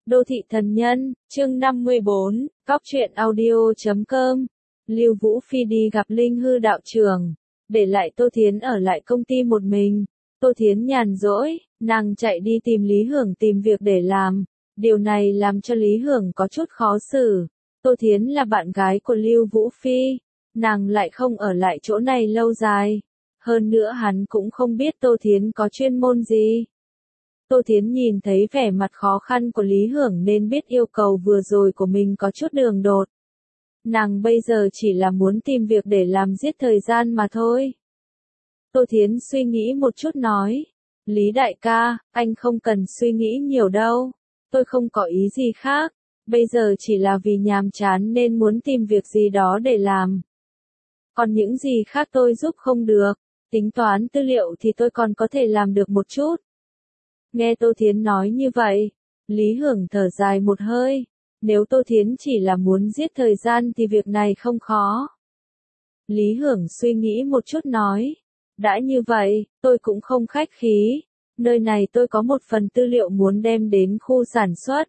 Đô thị thần nhân, chương 54, Cóc truyện audio.com. Lưu Vũ Phi đi gặp Linh Hư đạo trưởng, để lại Tô Thiến ở lại công ty một mình. Tô Thiến nhàn rỗi, nàng chạy đi tìm Lý Hưởng tìm việc để làm. Điều này làm cho Lý Hưởng có chút khó xử. Tô Thiến là bạn gái của Lưu Vũ Phi, nàng lại không ở lại chỗ này lâu dài. Hơn nữa hắn cũng không biết Tô Thiến có chuyên môn gì. Tô Thiến nhìn thấy vẻ mặt khó khăn của Lý Hưởng nên biết yêu cầu vừa rồi của mình có chút đường đột. Nàng bây giờ chỉ là muốn tìm việc để làm giết thời gian mà thôi. Tô Thiến suy nghĩ một chút nói, Lý đại ca, anh không cần suy nghĩ nhiều đâu, tôi không có ý gì khác, bây giờ chỉ là vì nhàm chán nên muốn tìm việc gì đó để làm. Còn những gì khác tôi giúp không được, tính toán tư liệu thì tôi còn có thể làm được một chút. Nghe Tô Thiến nói như vậy, Lý Hưởng thở dài một hơi, nếu Tô Thiến chỉ là muốn giết thời gian thì việc này không khó. Lý Hưởng suy nghĩ một chút nói, đã như vậy, tôi cũng không khách khí, nơi này tôi có một phần tư liệu muốn đem đến khu sản xuất.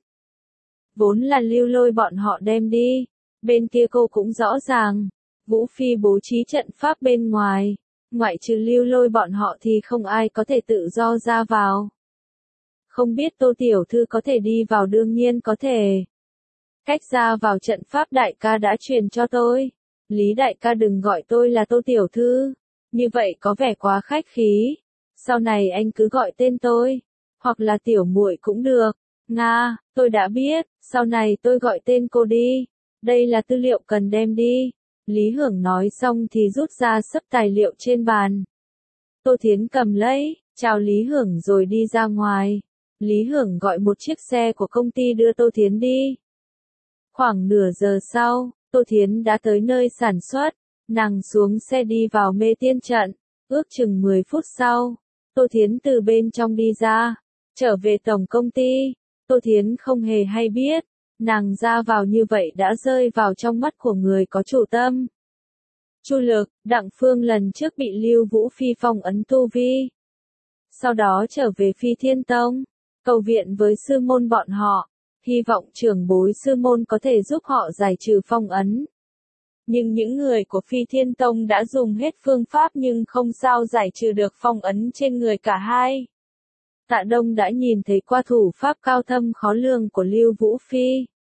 Vốn là Lưu Lôi bọn họ đem đi, bên kia cô cũng rõ ràng, Vũ Phi bố trí trận pháp bên ngoài, ngoại trừ Lưu Lôi bọn họ thì không ai có thể tự do ra vào. Không biết Tô tiểu thư có thể đi vào, đương nhiên có thể. Cách ra vào trận pháp đại ca đã truyền cho tôi. Lý đại ca đừng gọi tôi là Tô tiểu thư, như vậy có vẻ quá khách khí. Sau này anh cứ gọi tên tôi, hoặc là tiểu muội cũng được. Nga, tôi đã biết, sau này tôi gọi tên cô đi. Đây là tư liệu cần đem đi. Lý Hưởng nói xong thì rút ra sấp tài liệu trên bàn. Tô Thiến cầm lấy, chào Lý Hưởng rồi đi ra ngoài. Lý Hưởng gọi một chiếc xe của công ty đưa Tô Thiến đi. Khoảng nửa giờ sau, Tô Thiến đã tới nơi sản xuất, nàng xuống xe đi vào mê tiên trận, ước chừng 10 phút sau, Tô Thiến từ bên trong đi ra, trở về tổng công ty. Tô Thiến không hề hay biết, nàng ra vào như vậy đã rơi vào trong mắt của người có chủ tâm. Chu Lực, Đặng Phương lần trước bị Lưu Vũ Phi phong ấn tu vi, sau đó trở về Phi Thiên Tông, cầu viện với sư môn bọn họ, hy vọng trưởng bối sư môn có thể giúp họ giải trừ phong ấn. Nhưng những người của Phi Thiên Tông đã dùng hết phương pháp nhưng không sao giải trừ được phong ấn trên người cả hai. Tạ Đông đã nhìn thấy qua thủ pháp cao thâm khó lường của Lưu Vũ Phi.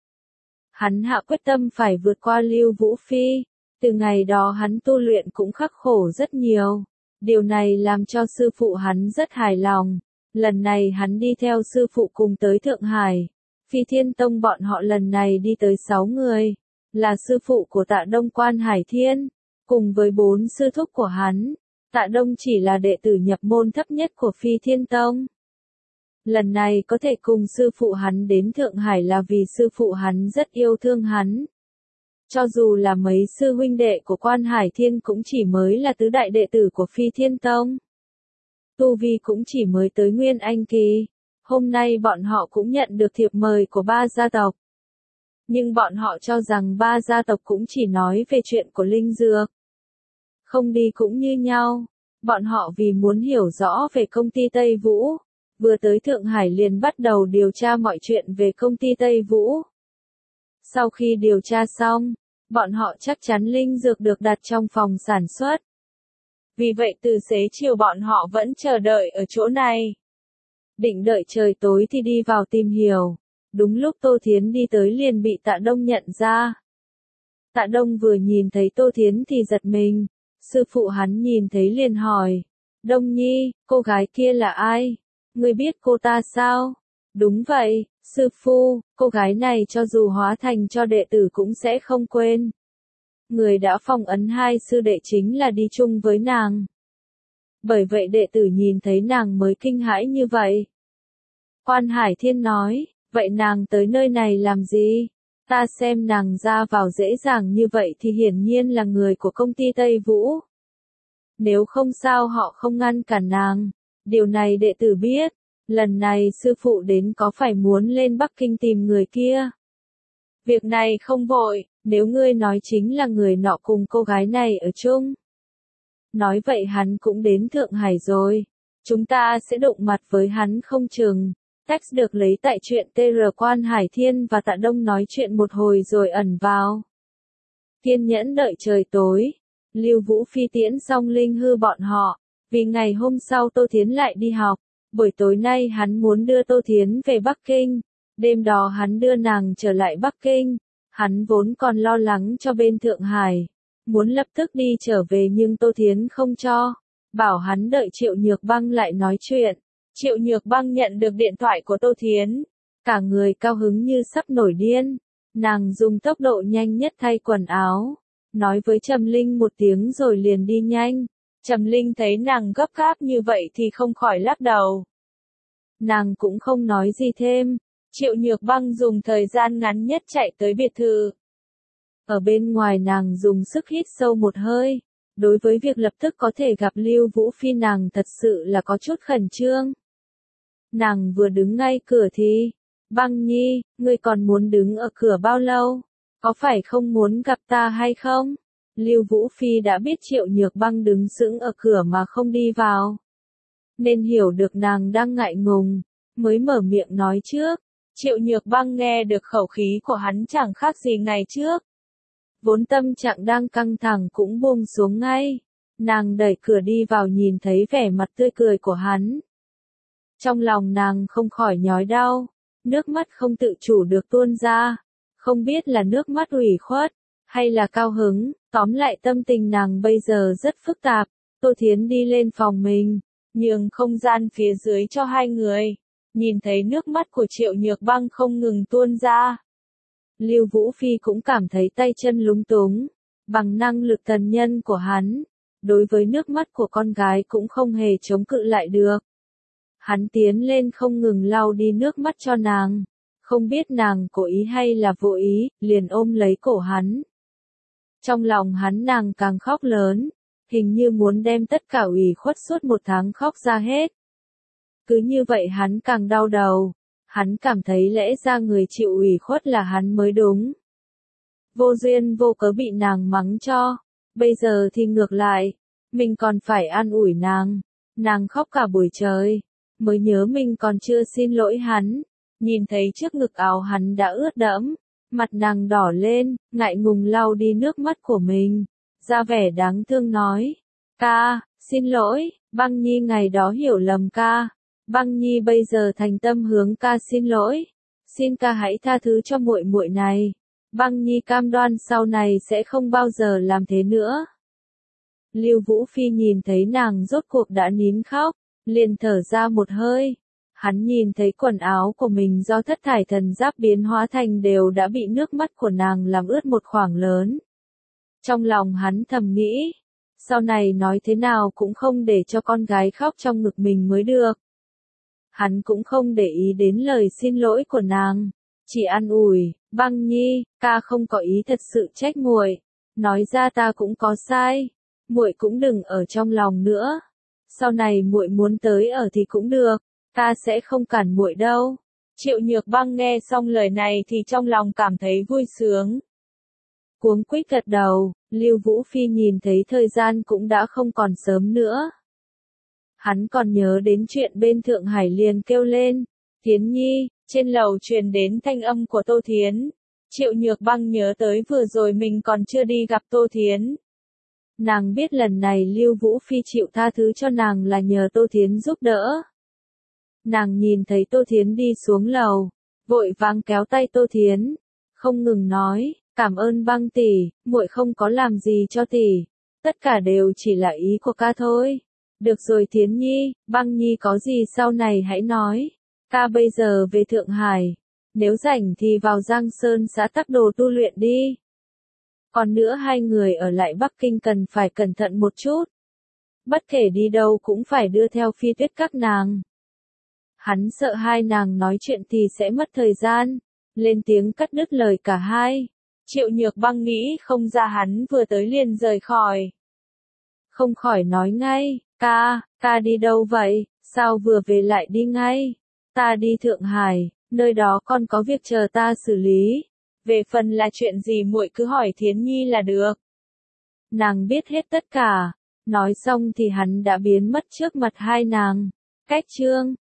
Hắn hạ quyết tâm phải vượt qua Lưu Vũ Phi, từ ngày đó hắn tu luyện cũng khắc khổ rất nhiều. Điều này làm cho sư phụ hắn rất hài lòng. Lần này hắn đi theo sư phụ cùng tới Thượng Hải. Phi Thiên Tông bọn họ lần này đi tới 6 người, là sư phụ của Tạ Đông Quan Hải Thiên, cùng với 4 sư thúc của hắn. Tạ Đông chỉ là đệ tử nhập môn thấp nhất của Phi Thiên Tông. Lần này có thể cùng sư phụ hắn đến Thượng Hải là vì sư phụ hắn rất yêu thương hắn. Cho dù là mấy sư huynh đệ của Quan Hải Thiên cũng chỉ mới là tứ đại đệ tử của Phi Thiên Tông. Tu vi cũng chỉ mới tới Nguyên Anh kỳ. Hôm nay bọn họ cũng nhận được thiệp mời của 3 gia tộc. Nhưng bọn họ cho rằng 3 gia tộc cũng chỉ nói về chuyện của linh dược. Không đi cũng như nhau. Bọn họ vì muốn hiểu rõ về công ty Tây Vũ, vừa tới Thượng Hải liền bắt đầu điều tra mọi chuyện về công ty Tây Vũ. Sau khi điều tra xong, bọn họ chắc chắn linh dược được đặt trong phòng sản xuất. Vì vậy từ xế chiều bọn họ vẫn chờ đợi ở chỗ này. Định đợi trời tối thì đi vào tìm hiểu. Đúng lúc Tô Thiến đi tới liền bị Tạ Đông nhận ra. Tạ Đông vừa nhìn thấy Tô Thiến thì giật mình. Sư phụ hắn nhìn thấy liền hỏi. Đông Nhi, cô gái kia là ai? Ngươi biết cô ta sao? Đúng vậy, sư phụ, cô gái này cho dù hóa thành cho đệ tử cũng sẽ không quên. Người đã phong ấn 2 sư đệ chính là đi chung với nàng. Bởi vậy đệ tử nhìn thấy nàng mới kinh hãi như vậy. Quan Hải Thiên nói, vậy nàng tới nơi này làm gì? Ta xem nàng ra vào dễ dàng như vậy thì hiển nhiên là người của công ty Tây Vũ. Nếu không sao họ không ngăn cản nàng. Điều này đệ tử biết. Lần này sư phụ đến có phải muốn lên Bắc Kinh tìm người kia? Việc này không vội, nếu ngươi nói chính là người nọ cùng cô gái này ở chung. Nói vậy hắn cũng đến Thượng Hải rồi. Chúng ta sẽ đụng mặt với hắn không chừng. Text được lấy tại truyện TR Quan Hải Thiên và Tạ Đông nói chuyện một hồi rồi ẩn vào. Kiên nhẫn đợi trời tối. Lưu Vũ Phi tiễn xong Linh Hư bọn họ. Vì ngày hôm sau Tô Thiến lại đi học. Buổi tối nay hắn muốn đưa Tô Thiến về Bắc Kinh. Đêm đó hắn đưa nàng trở lại Bắc Kinh. Hắn vốn còn lo lắng cho bên Thượng Hải. Muốn lập tức đi trở về nhưng Tô Thiến không cho. Bảo hắn đợi Triệu Nhược Băng lại nói chuyện. Triệu Nhược Băng nhận được điện thoại của Tô Thiến. Cả người cao hứng như sắp nổi điên. Nàng dùng tốc độ nhanh nhất thay quần áo. Nói với Trầm Linh một tiếng rồi liền đi nhanh. Trầm Linh thấy nàng gấp gáp như vậy thì không khỏi lắc đầu. Nàng cũng không nói gì thêm. Triệu Nhược Băng dùng thời gian ngắn nhất chạy tới biệt thự. Ở bên ngoài nàng dùng sức hít sâu một hơi. Đối với việc lập tức có thể gặp Lưu Vũ Phi nàng thật sự là có chút khẩn trương. Nàng vừa đứng ngay cửa thì, Băng Nhi, ngươi còn muốn đứng ở cửa bao lâu? Có phải không muốn gặp ta hay không? Lưu Vũ Phi đã biết Triệu Nhược Băng đứng sững ở cửa mà không đi vào. Nên hiểu được nàng đang ngại ngùng, mới mở miệng nói trước. Triệu Nhược Băng nghe được khẩu khí của hắn chẳng khác gì ngày trước. Vốn tâm trạng đang căng thẳng cũng buông xuống ngay. Nàng đẩy cửa đi vào nhìn thấy vẻ mặt tươi cười của hắn. Trong lòng nàng không khỏi nhói đau, nước mắt không tự chủ được tuôn ra. Không biết là nước mắt ủy khuất, hay là cao hứng, tóm lại tâm tình nàng bây giờ rất phức tạp. Tô Thiến đi lên phòng mình, nhường không gian phía dưới cho hai người. Nhìn thấy nước mắt của Triệu Nhược Băng không ngừng tuôn ra. Lưu Vũ Phi cũng cảm thấy tay chân lúng túng. Bằng năng lực thần nhân của hắn, đối với nước mắt của con gái cũng không hề chống cự lại được. Hắn tiến lên không ngừng lau đi nước mắt cho nàng. Không biết nàng cố ý hay là vô ý, liền ôm lấy cổ hắn. Trong lòng hắn nàng càng khóc lớn, hình như muốn đem tất cả ủy khuất suốt một tháng khóc ra hết. Cứ như vậy hắn càng đau đầu, hắn cảm thấy lẽ ra người chịu ủy khuất là hắn mới đúng. Vô duyên vô cớ bị nàng mắng cho, bây giờ thì ngược lại, mình còn phải an ủi nàng khóc cả buổi trời, mới nhớ mình còn chưa xin lỗi hắn. Nhìn thấy trước ngực áo hắn đã ướt đẫm, mặt nàng đỏ lên, ngại ngùng lau đi nước mắt của mình, ra vẻ đáng thương nói, ca, xin lỗi, Băng Nhi ngày đó hiểu lầm ca, Băng Nhi bây giờ thành tâm hướng ca xin lỗi, xin ca hãy tha thứ cho muội muội này, Băng Nhi cam đoan sau này sẽ không bao giờ làm thế nữa. Lưu Vũ Phi nhìn thấy nàng rốt cuộc đã nín khóc, liền thở ra một hơi. Hắn nhìn thấy quần áo của mình do thất thải thần giáp biến hóa thành đều đã bị nước mắt của nàng làm ướt một khoảng lớn. Trong lòng hắn thầm nghĩ, sau này nói thế nào cũng không để cho con gái khóc trong ngực mình mới được. Hắn cũng không để ý đến lời xin lỗi của nàng, chỉ an ủi, Băng Nhi, ca không có ý thật sự trách muội, nói ra ta cũng có sai, muội cũng đừng ở trong lòng nữa. Sau này muội muốn tới ở thì cũng được. Ta sẽ không cản muội đâu. Triệu Nhược Băng nghe xong lời này thì trong lòng cảm thấy vui sướng. Cuống quýt gật đầu, Lưu Vũ Phi nhìn thấy thời gian cũng đã không còn sớm nữa. Hắn còn nhớ đến chuyện bên Thượng Hải liền kêu lên, Thiến Nhi, trên lầu truyền đến thanh âm của Tô Thiến. Triệu Nhược Băng nhớ tới vừa rồi mình còn chưa đi gặp Tô Thiến. Nàng biết lần này Lưu Vũ Phi chịu tha thứ cho nàng là nhờ Tô Thiến giúp đỡ. Nàng nhìn thấy Tô Thiến đi xuống lầu, vội vàng kéo tay Tô Thiến, không ngừng nói, cảm ơn Băng tỷ, muội không có làm gì cho tỷ, tất cả đều chỉ là ý của ca thôi. Được rồi Thiến Nhi, Băng Nhi có gì sau này hãy nói, ca bây giờ về Thượng Hải, nếu rảnh thì vào Giang Sơn xã Tắc Đồ tu luyện đi. Còn nữa hai người ở lại Bắc Kinh cần phải cẩn thận một chút. Bất kể đi đâu cũng phải đưa theo Phi Tuyết các nàng. Hắn sợ hai nàng nói chuyện thì sẽ mất thời gian, lên tiếng cắt đứt lời cả hai. Triệu Nhược Băng nghĩ không ra hắn vừa tới liền rời khỏi. Không khỏi nói ngay, ca đi đâu vậy, sao vừa về lại đi ngay? Ta đi Thượng Hải, nơi đó còn có việc chờ ta xử lý. Về phần là chuyện gì muội cứ hỏi Thiến Nhi là được. Nàng biết hết tất cả. Nói xong thì hắn đã biến mất trước mặt hai nàng. Cách chương